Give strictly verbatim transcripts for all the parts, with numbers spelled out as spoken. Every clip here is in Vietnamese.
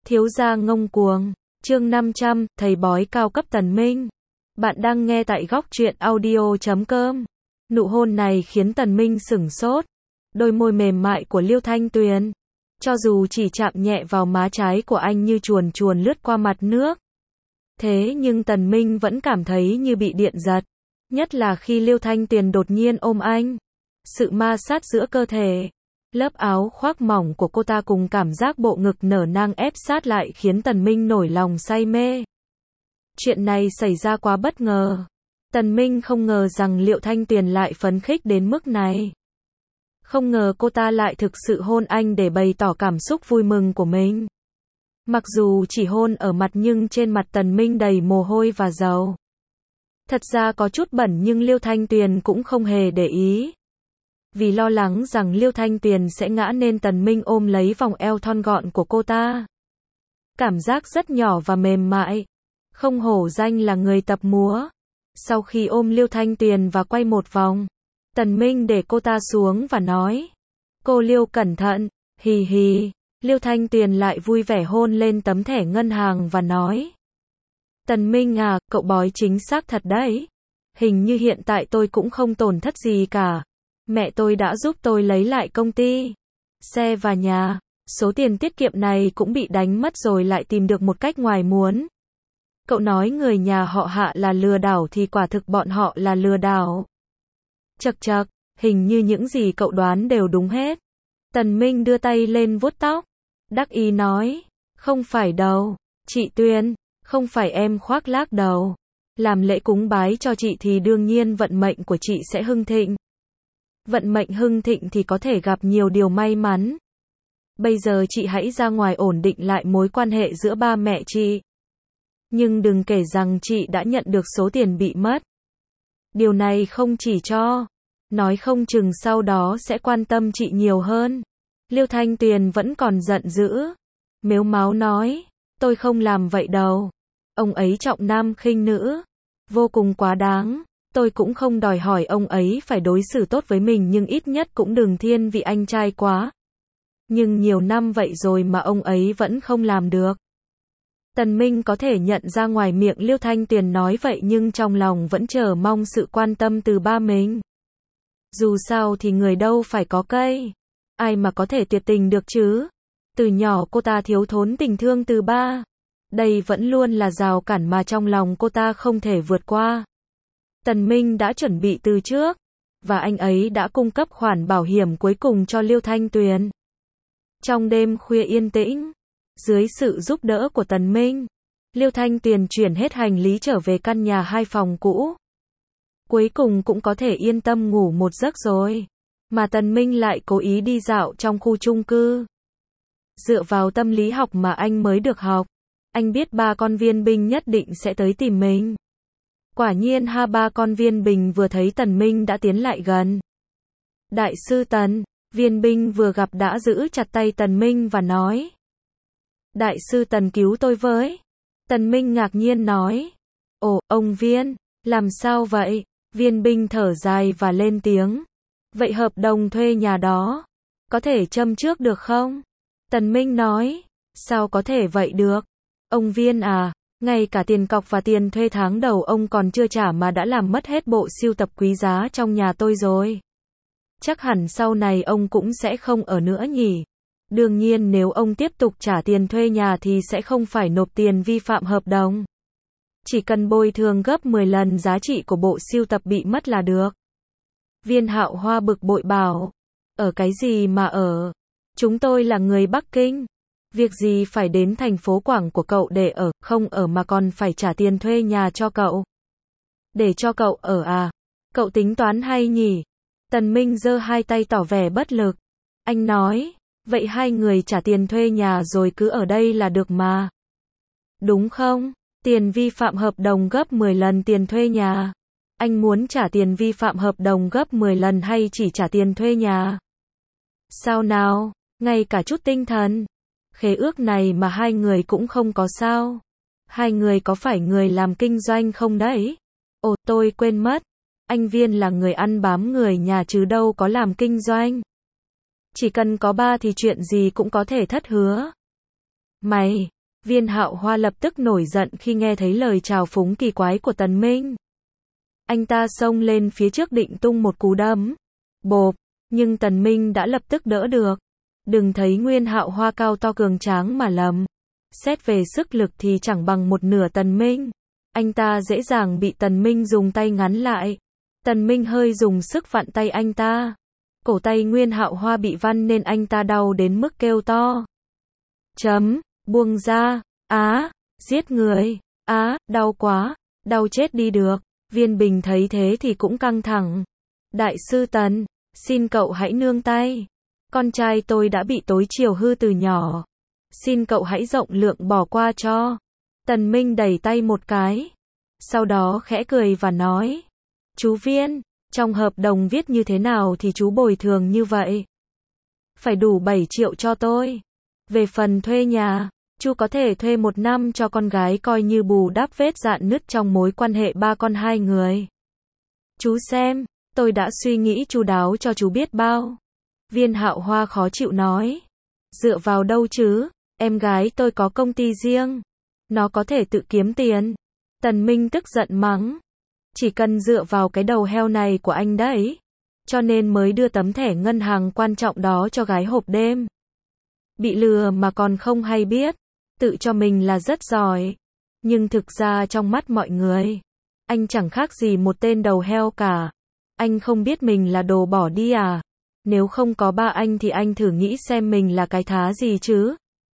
Thiếu gia ngông cuồng. Chương năm trăm, thầy bói cao cấp Tần Minh. Bạn đang nghe tại góc truyện audio chấm com. Nụ hôn này khiến Tần Minh sửng sốt. Đôi môi mềm mại của Liêu Thanh Tuyền, cho dù chỉ chạm nhẹ vào má trái của anh như chuồn chuồn lướt qua mặt nước. Thế nhưng Tần Minh vẫn cảm thấy như bị điện giật. Nhất là khi Liêu Thanh Tuyền đột nhiên ôm anh. Sự ma sát giữa cơ thể, lớp áo khoác mỏng của cô ta cùng cảm giác bộ ngực nở nang ép sát lại khiến Tần Minh nổi lòng say mê. Chuyện này xảy ra quá bất ngờ. Tần Minh không ngờ rằng Liêu Thanh Tuyền lại phấn khích đến mức này. Không ngờ cô ta lại thực sự hôn anh để bày tỏ cảm xúc vui mừng của mình. Mặc dù chỉ hôn ở mặt nhưng trên mặt Tần Minh đầy mồ hôi và dầu. Thật ra có chút bẩn nhưng Liêu Thanh Tuyền cũng không hề để ý. Vì lo lắng rằng Liêu Thanh Tuyền sẽ ngã nên Tần Minh ôm lấy vòng eo thon gọn của cô ta. Cảm giác rất nhỏ và mềm mại. Không hổ danh là người tập múa. Sau khi ôm Liêu Thanh Tuyền và quay một vòng, Tần Minh để cô ta xuống và nói: "Cô Liêu cẩn thận." Hì hì. Liêu Thanh Tuyền lại vui vẻ hôn lên tấm thẻ ngân hàng và nói: "Tần Minh à, cậu bói chính xác thật đấy. Hình như hiện tại tôi cũng không tổn thất gì cả. Mẹ tôi đã giúp tôi lấy lại công ty, xe và nhà. Số tiền tiết kiệm này cũng bị đánh mất rồi lại tìm được một cách ngoài muốn. Cậu nói người nhà họ Hạ là lừa đảo thì quả thực bọn họ là lừa đảo." Chậc chậc, hình như những gì cậu đoán đều đúng hết. Tần Minh đưa tay lên vuốt tóc, đắc ý nói: "Không phải đâu, chị Tuyền, không phải em khoác lác đâu. Làm lễ cúng bái cho chị thì đương nhiên vận mệnh của chị sẽ hưng thịnh. Vận mệnh hưng thịnh thì có thể gặp nhiều điều may mắn. Bây giờ chị hãy ra ngoài ổn định lại mối quan hệ giữa ba mẹ chị. Nhưng đừng kể rằng chị đã nhận được số tiền bị mất. Điều này không chỉ cho, nói không chừng sau đó sẽ quan tâm chị nhiều hơn." Liêu Thanh Tuyền vẫn còn giận dữ, mếu máo nói: "Tôi không làm vậy đâu. Ông ấy trọng nam khinh nữ, vô cùng quá đáng. Tôi cũng không đòi hỏi ông ấy phải đối xử tốt với mình nhưng ít nhất cũng đừng thiên vị anh trai quá. Nhưng nhiều năm vậy rồi mà ông ấy vẫn không làm được." Tần Minh có thể nhận ra ngoài miệng Liêu Thanh Tuyền nói vậy nhưng trong lòng vẫn chờ mong sự quan tâm từ ba mình. Dù sao thì người đâu phải có cây, ai mà có thể tuyệt tình được chứ. Từ nhỏ cô ta thiếu thốn tình thương từ ba. Đây vẫn luôn là rào cản mà trong lòng cô ta không thể vượt qua. Tần Minh đã chuẩn bị từ trước, và anh ấy đã cung cấp khoản bảo hiểm cuối cùng cho Liêu Thanh Tuyền. Trong đêm khuya yên tĩnh, dưới sự giúp đỡ của Tần Minh, Liêu Thanh Tuyền chuyển hết hành lý trở về căn nhà hai phòng cũ. Cuối cùng cũng có thể yên tâm ngủ một giấc rồi. Mà Tần Minh lại cố ý đi dạo trong khu chung cư. Dựa vào tâm lý học mà anh mới được học, anh biết ba con viên binh nhất định sẽ tới tìm mình. Quả nhiên ha, ba con viên binh vừa thấy Tần Minh đã tiến lại gần. "Đại sư Tần." Viên binh vừa gặp đã giữ chặt tay Tần Minh và nói: "Đại sư Tần cứu tôi với." Tần Minh ngạc nhiên nói: "Ồ, ông Viên, làm sao vậy?" Viên binh thở dài và lên tiếng: "Vậy hợp đồng thuê nhà đó, có thể châm trước được không?" Tần Minh nói: "Sao có thể vậy được? Ông Viên à, ngay cả tiền cọc và tiền thuê tháng đầu ông còn chưa trả mà đã làm mất hết bộ sưu tập quý giá trong nhà tôi rồi. Chắc hẳn sau này ông cũng sẽ không ở nữa nhỉ? Đương nhiên nếu ông tiếp tục trả tiền thuê nhà thì sẽ không phải nộp tiền vi phạm hợp đồng. Chỉ cần bồi thường gấp mười lần giá trị của bộ sưu tập bị mất là được." Viên Hạo Hoa bực bội bảo: "Ở cái gì mà ở? Chúng tôi là người Bắc Kinh. Việc gì phải đến thành phố Quảng của cậu để ở, không ở mà còn phải trả tiền thuê nhà cho cậu. Để cho cậu ở à? Cậu tính toán hay nhỉ?" Tần Minh giơ hai tay tỏ vẻ bất lực. Anh nói: "Vậy hai người trả tiền thuê nhà rồi cứ ở đây là được mà. Đúng không? Tiền vi phạm hợp đồng gấp mười lần tiền thuê nhà. Anh muốn trả tiền vi phạm hợp đồng gấp mười lần hay chỉ trả tiền thuê nhà? Sao nào, ngay cả chút tinh thần khế ước này mà hai người cũng không có sao? Hai người có phải người làm kinh doanh không đấy?" "Ồ, tôi quên mất. Anh Viên là người ăn bám người nhà chứ đâu có làm kinh doanh. Chỉ cần có ba thì chuyện gì cũng có thể thất hứa." "Mày, Viên Hạo Hoa lập tức nổi giận khi nghe thấy lời trào phúng kỳ quái của Tần Minh. Anh ta xông lên phía trước định tung một cú đấm. Bộp, nhưng Tần Minh đã lập tức đỡ được. Đừng thấy Nguyên Hạo Hoa cao to cường tráng mà lầm. Xét về sức lực thì chẳng bằng một nửa Tần Minh. Anh ta dễ dàng bị Tần Minh dùng tay ngắn lại. Tần Minh hơi dùng sức vặn tay anh ta. Cổ tay Nguyên Hạo Hoa bị vặn nên anh ta đau đến mức kêu to. Chấm, buông ra, á, giết người, á, đau quá, đau chết đi được. Viên Bình thấy thế thì cũng căng thẳng. Đại sư Tần, xin cậu hãy nương tay. Con trai tôi đã bị tối chiều hư từ nhỏ. Xin cậu hãy rộng lượng bỏ qua cho. Tần Minh đẩy tay một cái. Sau đó khẽ cười và nói. Chú Viên, trong hợp đồng viết như thế nào thì chú bồi thường như vậy. Phải đủ bảy triệu cho tôi. Về phần thuê nhà, chú có thể thuê một năm cho con gái coi như bù đắp vết rạn nứt trong mối quan hệ ba con hai người. Chú xem, tôi đã suy nghĩ chu đáo cho chú biết bao. Viên Hạo Hoa khó chịu nói. Dựa vào đâu chứ, em gái tôi có công ty riêng. Nó có thể tự kiếm tiền. Tần Minh tức giận mắng. Chỉ cần dựa vào cái đầu heo này của anh đấy. Cho nên mới đưa tấm thẻ ngân hàng quan trọng đó cho gái hộp đêm. Bị lừa mà còn không hay biết. Tự cho mình là rất giỏi. Nhưng thực ra trong mắt mọi người, anh chẳng khác gì một tên đầu heo cả. Anh không biết mình là đồ bỏ đi à? Nếu không có ba anh thì anh thử nghĩ xem mình là cái thá gì chứ?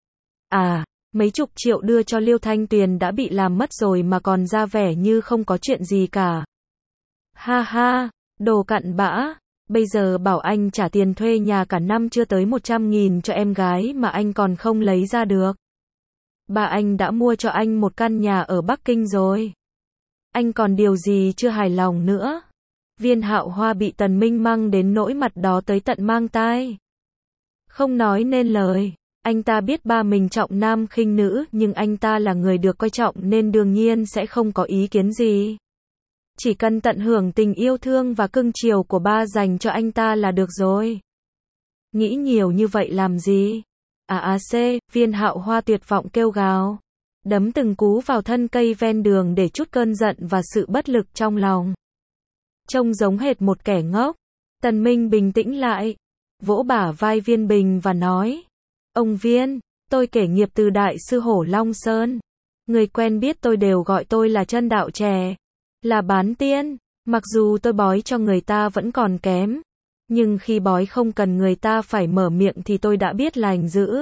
À, mấy chục triệu đưa cho Liêu Thanh Tuyền đã bị làm mất rồi mà còn ra vẻ như không có chuyện gì cả. Ha ha, đồ cặn bã. Bây giờ bảo anh trả tiền thuê nhà cả năm chưa tới một trăm nghìn cho em gái mà anh còn không lấy ra được. Ba anh đã mua cho anh một căn nhà ở Bắc Kinh rồi. Anh còn điều gì chưa hài lòng nữa? Viên Hạo Hoa bị Tần Minh mang đến nỗi mặt đó tới tận mang tai. Không nói nên lời. Anh ta biết ba mình trọng nam khinh nữ nhưng anh ta là người được coi trọng nên đương nhiên sẽ không có ý kiến gì. Chỉ cần tận hưởng tình yêu thương và cưng chiều của ba dành cho anh ta là được rồi. Nghĩ nhiều như vậy làm gì? À à c, Viên Hạo Hoa tuyệt vọng kêu gào. Đấm từng cú vào thân cây ven đường để trút cơn giận và sự bất lực trong lòng. Trông giống hệt một kẻ ngốc. Tần Minh bình tĩnh lại. Vỗ bả vai Viên Bình và nói. Ông Viên, tôi kể nghiệp từ Đại sư Hổ Long Sơn. Người quen biết tôi đều gọi tôi là chân đạo trẻ. Là bán tiên. Mặc dù tôi bói cho người ta vẫn còn kém. Nhưng khi bói không cần người ta phải mở miệng thì tôi đã biết lành dữ.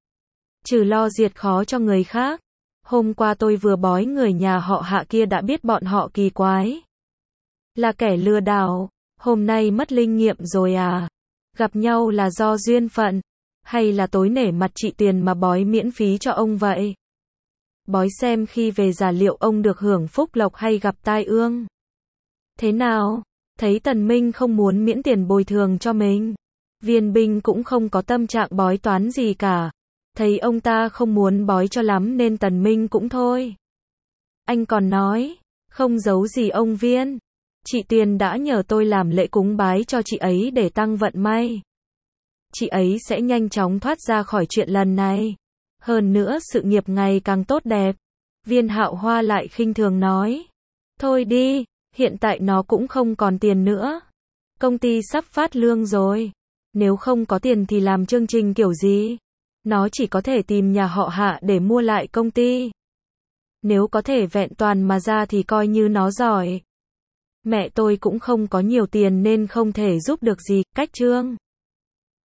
Trừ lo diệt khó cho người khác. Hôm qua tôi vừa bói người nhà họ Hạ kia đã biết bọn họ kỳ quái. Là kẻ lừa đảo. Hôm nay mất linh nghiệm rồi à? Gặp nhau là do duyên phận. Hay là tối nể mặt chị tiền mà bói miễn phí cho ông vậy? Bói xem khi về già liệu ông được hưởng phúc lộc hay gặp tai ương. Thế nào? Thấy Tần Minh không muốn miễn tiền bồi thường cho mình. Viên Bình cũng không có tâm trạng bói toán gì cả. Thấy ông ta không muốn bói cho lắm nên Tần Minh cũng thôi. Anh còn nói, không giấu gì ông Viên. Chị Tiền đã nhờ tôi làm lễ cúng bái cho chị ấy để tăng vận may. Chị ấy sẽ nhanh chóng thoát ra khỏi chuyện lần này. Hơn nữa sự nghiệp ngày càng tốt đẹp. Viên Hạo Hoa lại khinh thường nói. Thôi đi, hiện tại nó cũng không còn tiền nữa. Công ty sắp phát lương rồi. Nếu không có tiền thì làm chương trình kiểu gì? Nó chỉ có thể tìm nhà họ Hạ để mua lại công ty. Nếu có thể vẹn toàn mà ra thì coi như nó giỏi. Mẹ tôi cũng không có nhiều tiền nên không thể giúp được gì, cách chương.